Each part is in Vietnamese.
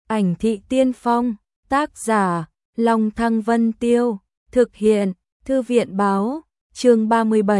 Ảnh thị tiên phong, tác giả, Long Thăng Vân Tiêu, thực hiện, Thư viện báo, chương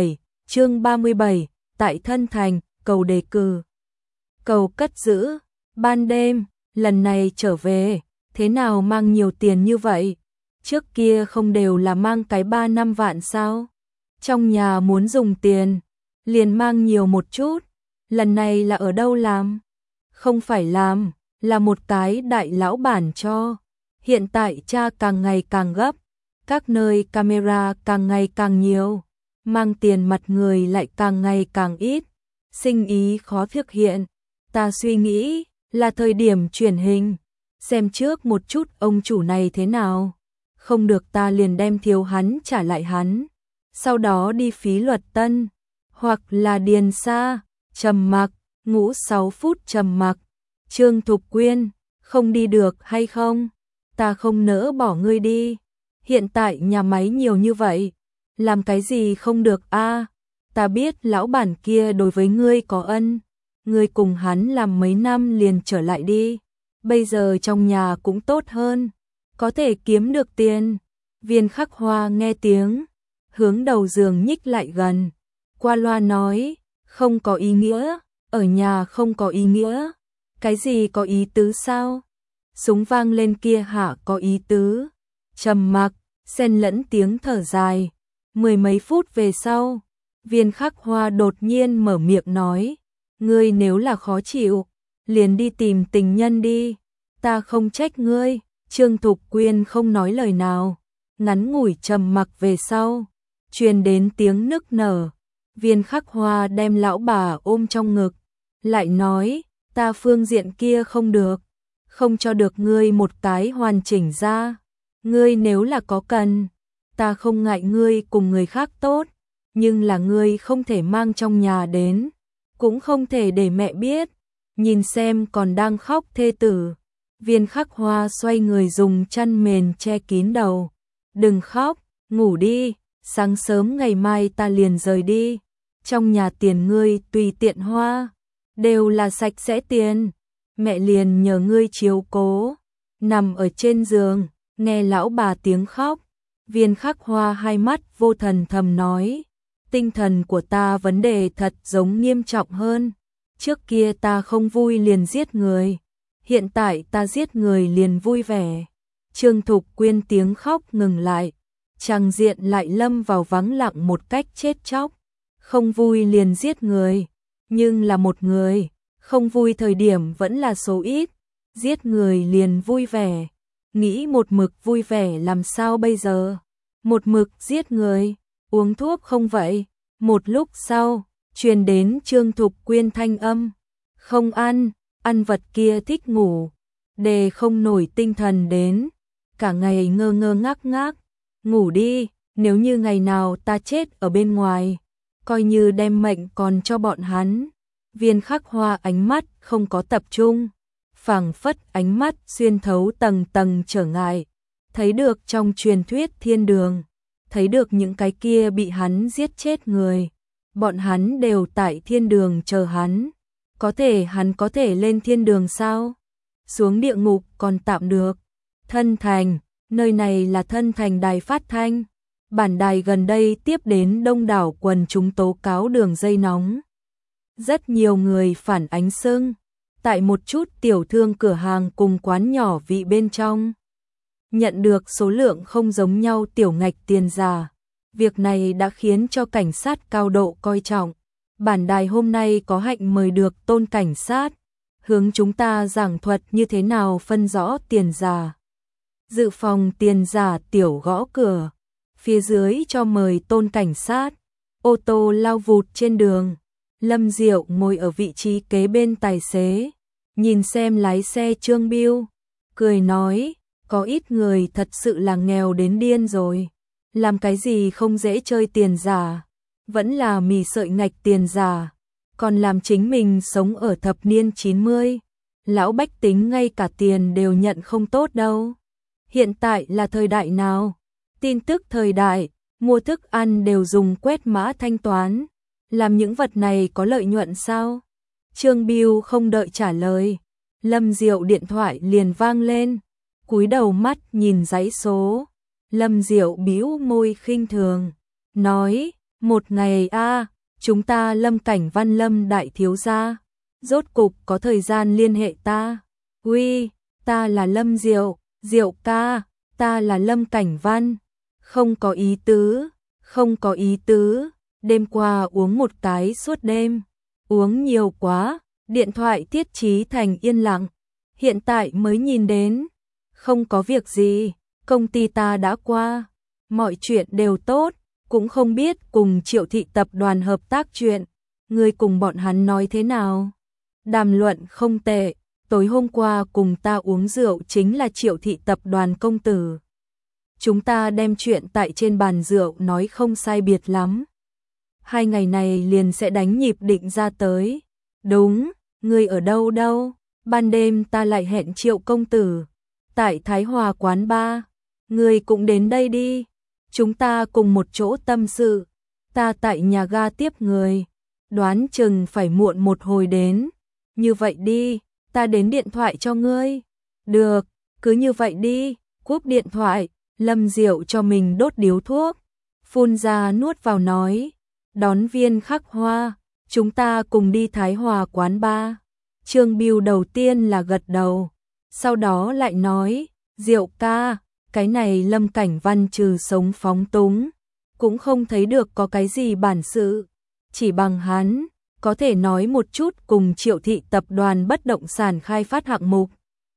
37, tại thân thành, cầu đề cử. Cầu cất giữ, ban đêm, lần này trở về, thế nào mang nhiều tiền như vậy? Trước kia không đều là mang cái 3-5 vạn sao? Trong nhà muốn dùng tiền, liền mang nhiều một chút, lần này là ở đâu làm? Không phải làm, là một cái đại lão bản cho. Hiện tại cha càng ngày càng gấp, các nơi camera càng ngày càng nhiều, mang tiền mặt người lại càng ngày càng ít, sinh ý khó thực hiện. Ta suy nghĩ là thời điểm chuyển hình, xem trước một chút ông chủ này thế nào. Không được ta liền đem thiếu hắn trả lại hắn, sau đó đi phí luật tân, hoặc là điền xa. Trầm mặc, ngủ 6 phút trầm mặc. Trương Thục Quyên, không đi được hay không? Ta không nỡ bỏ ngươi đi. Hiện tại nhà máy nhiều như vậy, làm cái gì không được a? Ta biết lão bản kia đối với ngươi có ân, ngươi cùng hắn làm mấy năm liền trở lại đi. Bây giờ trong nhà cũng tốt hơn, có thể kiếm được tiền. Viên Khắc Hoa nghe tiếng, hướng đầu giường nhích lại gần, qua loa nói, không có ý nghĩa, ở nhà không có ý nghĩa. Cái gì có ý tứ sao? Súng vang lên kia hả có ý tứ? Trầm mặc, xen lẫn tiếng thở dài. 10 mấy phút về sau, Viên Khắc Hoa đột nhiên mở miệng nói, ngươi nếu là khó chịu, liền đi tìm tình nhân đi, ta không trách ngươi. Trương Thục Quyên không nói lời nào, ngắn ngủi trầm mặc về sau, truyền đến tiếng nức nở. Viên Khắc Hoa đem lão bà ôm trong ngực, lại nói, ta phương diện kia không được, không cho được ngươi một cái hoàn chỉnh ra. Ngươi nếu là có cần, ta không ngại ngươi cùng người khác tốt, nhưng là ngươi không thể mang trong nhà đến, cũng không thể để mẹ biết, nhìn xem còn đang khóc thê tử. Viên Khắc Hoa xoay người dùng chăn mền che kín đầu, đừng khóc, ngủ đi, sáng sớm ngày mai ta liền rời đi, trong nhà tiền ngươi tùy tiện hoa, đều là sạch sẽ tiền, mẹ liền nhờ ngươi chiếu cố. Nằm ở trên giường, nghe lão bà tiếng khóc, Viên Khắc Hoa hai mắt vô thần thầm nói, tinh thần của ta vấn đề thật giống nghiêm trọng hơn, trước kia ta không vui liền giết người, hiện tại ta giết người liền vui vẻ. Trương Thục Quyên tiếng khóc ngừng lại, tràng diện lại lâm vào vắng lặng một cách chết chóc. Không vui liền giết người, nhưng là một người, không vui thời điểm vẫn là số ít, giết người liền vui vẻ. Nghĩ một mực vui vẻ làm sao bây giờ? Một mực giết người, uống thuốc không vậy? Một lúc sau, truyền đến Trương Thục Quyên thanh âm, không ăn, ăn vật kia thích ngủ, đề không nổi tinh thần đến, cả ngày ngơ ngơ ngác ngác, ngủ đi, nếu như ngày nào ta chết ở bên ngoài, coi như đem mệnh còn cho bọn hắn. Viên Khắc Hoa ánh mắt không có tập trung, phảng phất ánh mắt xuyên thấu tầng tầng trở ngại, thấy được trong truyền thuyết thiên đường, thấy được những cái kia bị hắn giết chết người, bọn hắn đều tại thiên đường chờ hắn. Hắn có thể lên thiên đường sao? Xuống địa ngục còn tạm được. Thân thành, nơi này là Thân Thành đài phát thanh. Bản đài gần đây tiếp đến đông đảo quần chúng tố cáo đường dây nóng. Rất nhiều người phản ánh xưng, tại một chút tiểu thương cửa hàng cùng quán nhỏ vị bên trong, nhận được số lượng không giống nhau tiểu ngạch tiền giả. Việc này đã khiến cho cảnh sát cao độ coi trọng. Bản đài hôm nay có hạnh mời được Tôn cảnh sát, hướng chúng ta giảng thuật như thế nào phân rõ tiền giả. Dự phòng tiền giả tiểu gõ cửa, phía dưới cho mời Tôn cảnh sát. Ô tô lao vụt trên đường, Lâm Diệu ngồi ở vị trí kế bên tài xế, nhìn xem lái xe Trương Biêu, cười nói, có ít người thật sự là nghèo đến điên rồi, làm cái gì không dễ chơi tiền giả, vẫn là mì sợi ngạch tiền giả, còn làm chính mình sống ở thập niên 90, lão bách tính ngay cả tiền đều nhận không tốt đâu. Hiện tại là thời đại nào? Tin tức thời đại, mua thức ăn đều dùng quét mã thanh toán, làm những vật này có lợi nhuận sao? Trương Biêu không đợi trả lời, Lâm Diệu điện thoại liền vang lên, cúi đầu mắt nhìn dãy số. Lâm Diệu bĩu môi khinh thường, nói, một ngày a, chúng ta Lâm Cảnh Văn Lâm đại thiếu gia, rốt cục có thời gian liên hệ ta. Uy, ta là Lâm Diệu, Diệu ca, ta là Lâm Cảnh Văn. Không có ý tứ, không có ý tứ, đêm qua uống một cái suốt đêm, uống nhiều quá, điện thoại thiết trí thành yên lặng, hiện tại mới nhìn đến, không có việc gì, công ty ta đã qua, mọi chuyện đều tốt, cũng không biết cùng Triệu Thị tập đoàn hợp tác chuyện, ngươi cùng bọn hắn nói thế nào? Đàm luận không tệ, tối hôm qua cùng ta uống rượu chính là Triệu Thị tập đoàn công tử. Chúng ta đem chuyện tại trên bàn rượu nói không sai biệt lắm. 2 ngày này liền sẽ đánh nhịp định ra tới. Đúng, ngươi ở đâu đâu? Ban đêm ta lại hẹn Triệu công tử tại Thái Hòa quán bar, ngươi cũng đến đây đi. Chúng ta cùng một chỗ tâm sự. Ta tại nhà ga tiếp người, đoán chừng phải muộn một hồi đến. Như vậy đi, ta đến điện thoại cho ngươi. Được, cứ như vậy đi. Cúp điện thoại, Lâm Diệu cho mình đốt điếu thuốc, phun ra nuốt vào nói, đón Viên Khắc Hoa, chúng ta cùng đi Thái Hòa quán bar. Trương Bưu đầu tiên là gật đầu, sau đó lại nói, Diệu ca, cái này Lâm Cảnh Văn trừ sống phóng túng, cũng không thấy được có cái gì bản sự, chỉ bằng hắn, có thể nói một chút cùng Triệu Thị tập đoàn bất động sản khai phát hạng mục.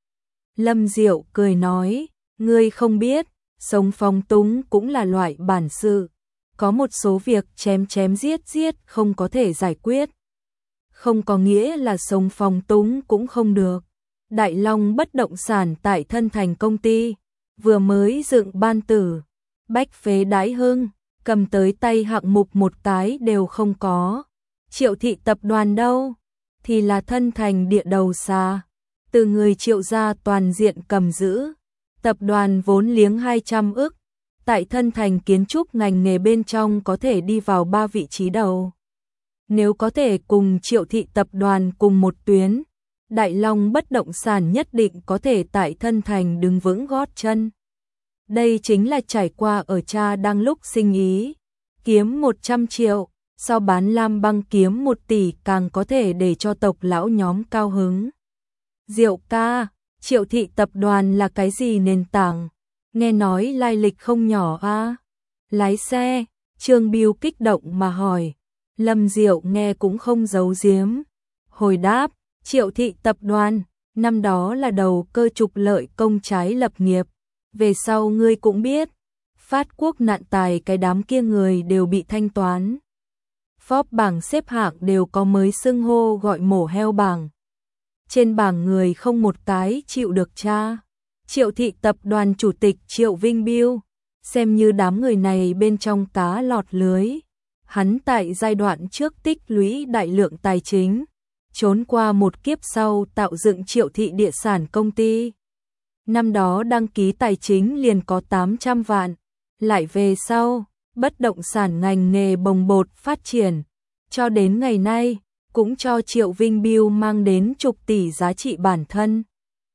Lâm Diệu cười nói, ngươi không biết, sống phóng túng cũng là loại bản sự, có một số việc chém chém giết giết không có thể giải quyết. Không có nghĩa là sống phóng túng cũng không được. Đại Long bất động sản tại Thân Thành công ty, vừa mới dựng ban tử, bách phế đái hưng, cầm tới tay hạng mục một cái đều không có. Triệu Thị tập đoàn đâu? Thì là Thân Thành địa đầu xa, từ người Triệu gia toàn diện cầm giữ. Tập đoàn vốn liếng 200 ức, tại Thân Thành kiến trúc ngành nghề bên trong có thể đi vào 3 vị trí đầu. Nếu có thể cùng Triệu Thị tập đoàn cùng một tuyến, Đại Long bất động sản nhất định có thể tại Thân Thành đứng vững gót chân. Đây chính là trải qua ở cha đang lúc sinh ý, kiếm 100 triệu, so bán lam băng kiếm 1 tỷ càng có thể để cho tộc lão nhóm cao hứng. Diệu ca, Triệu Thị tập đoàn là cái gì nền tảng? Nghe nói lai lịch không nhỏ a. Lái xe, Trương Bưu kích động mà hỏi. Lâm Diệu nghe cũng không giấu giếm. Hồi đáp, Triệu Thị tập đoàn, năm đó là đầu cơ trục lợi công trái lập nghiệp. Về sau ngươi cũng biết, phát quốc nạn tài cái đám kia người đều bị thanh toán. Forbes bảng xếp hạng đều có mới xưng hô gọi mổ heo bảng. Trên bảng người không một cái chịu được tra. Triệu Thị tập đoàn chủ tịch Triệu Vinh Biêu, xem như đám người này bên trong cá lọt lưới. Hắn tại giai đoạn trước tích lũy đại lượng tài chính, trốn qua một kiếp sau tạo dựng Triệu Thị địa sản công ty. Năm đó đăng ký tài chính liền có 800 vạn, lại về sau, bất động sản ngành nghề bồng bột phát triển, cho đến ngày nay, cũng cho Triệu Vinh Biêu mang đến chục tỷ giá trị bản thân.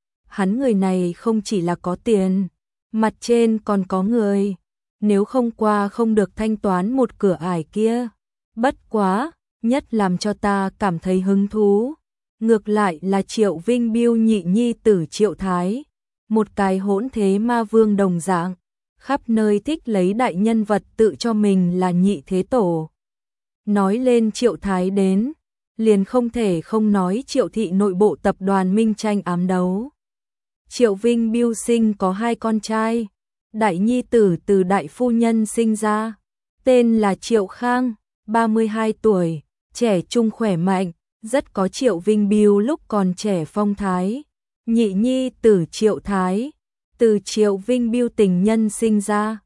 Hắn người này không chỉ là có tiền, mặt trên còn có người, nếu không qua không được thanh toán một cửa ải kia. Bất quá, nhất làm cho ta cảm thấy hứng thú, ngược lại là Triệu Vinh Biêu nhị nhi tử Triệu Thái, một cái hỗn thế ma vương đồng dạng, khắp nơi thích lấy đại nhân vật tự cho mình là nhị thế tổ. Nói lên Triệu Thái đến, liền không thể không nói Triệu Thị nội bộ tập đoàn minh tranh ám đấu. Triệu Vinh Biêu sinh có 2 con trai, đại nhi tử từ đại phu nhân sinh ra, tên là Triệu Khang, 32 tuổi, trẻ trung khỏe mạnh, rất có Triệu Vinh Biêu lúc còn trẻ phong thái. Nhị nhi tử Triệu Thái, từ Triệu Vinh Biêu tình nhân sinh ra,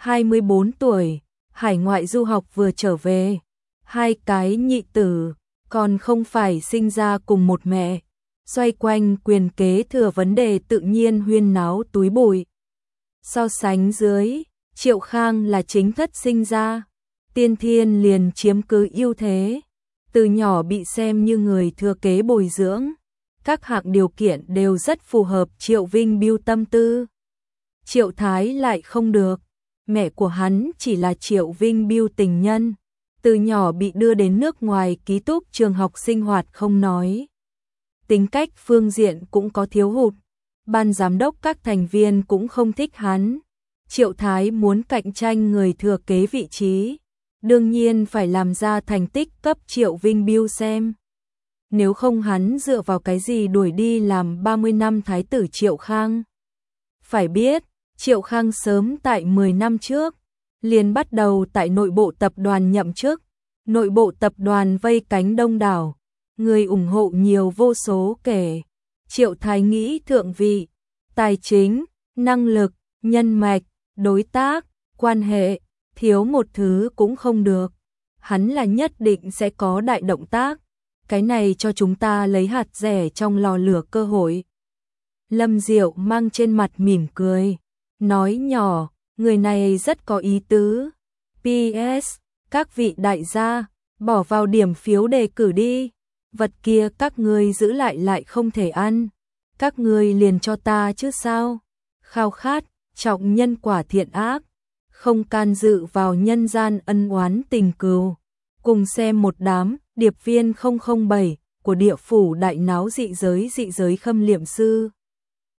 24 tuổi, hải ngoại du học vừa trở về. 2 cái nhị tử, còn không phải sinh ra cùng một mẹ, xoay quanh quyền kế thừa vấn đề tự nhiên huyên náo túi bụi. So sánh dưới, Triệu Khang là chính thất sinh ra, tiên thiên liền chiếm cứ ưu thế, từ nhỏ bị xem như người thừa kế bồi dưỡng, các hạng điều kiện đều rất phù hợp Triệu Vinh Biêu tâm tư. Triệu Thái lại không được, mẹ của hắn chỉ là Triệu Vinh Biêu tình nhân, từ nhỏ bị đưa đến nước ngoài ký túc trường học sinh hoạt không nói. Tính cách phương diện cũng có thiếu hụt, ban giám đốc các thành viên cũng không thích hắn. Triệu Thái muốn cạnh tranh người thừa kế vị trí, đương nhiên phải làm ra thành tích cấp Triệu Vinh Biêu xem. Nếu không hắn dựa vào cái gì đuổi đi làm 30 năm thái tử Triệu Khang. Phải biết, Triệu Khang sớm tại 10 năm trước, liền bắt đầu tại nội bộ tập đoàn nhậm chức, nội bộ tập đoàn vây cánh đông đảo, người ủng hộ nhiều vô số kể. Triệu Thái nghĩ thượng vị, tài chính, năng lực, nhân mạch, đối tác, quan hệ, thiếu một thứ cũng không được. Hắn là nhất định sẽ có đại động tác, cái này cho chúng ta lấy hạt rẻ trong lò lửa cơ hội. Lâm Diệu mang trên mặt mỉm cười, nói nhỏ, người này rất có ý tứ. PS, các vị đại gia, bỏ vào điểm phiếu đề cử đi. Vật kia các ngươi giữ lại không thể ăn, các ngươi liền cho ta chứ sao. Khao khát, trọng nhân quả thiện ác, không can dự vào nhân gian ân oán tình cừu. Cùng xem một đám điệp viên 007 của địa phủ đại náo dị giới khâm liệm sư.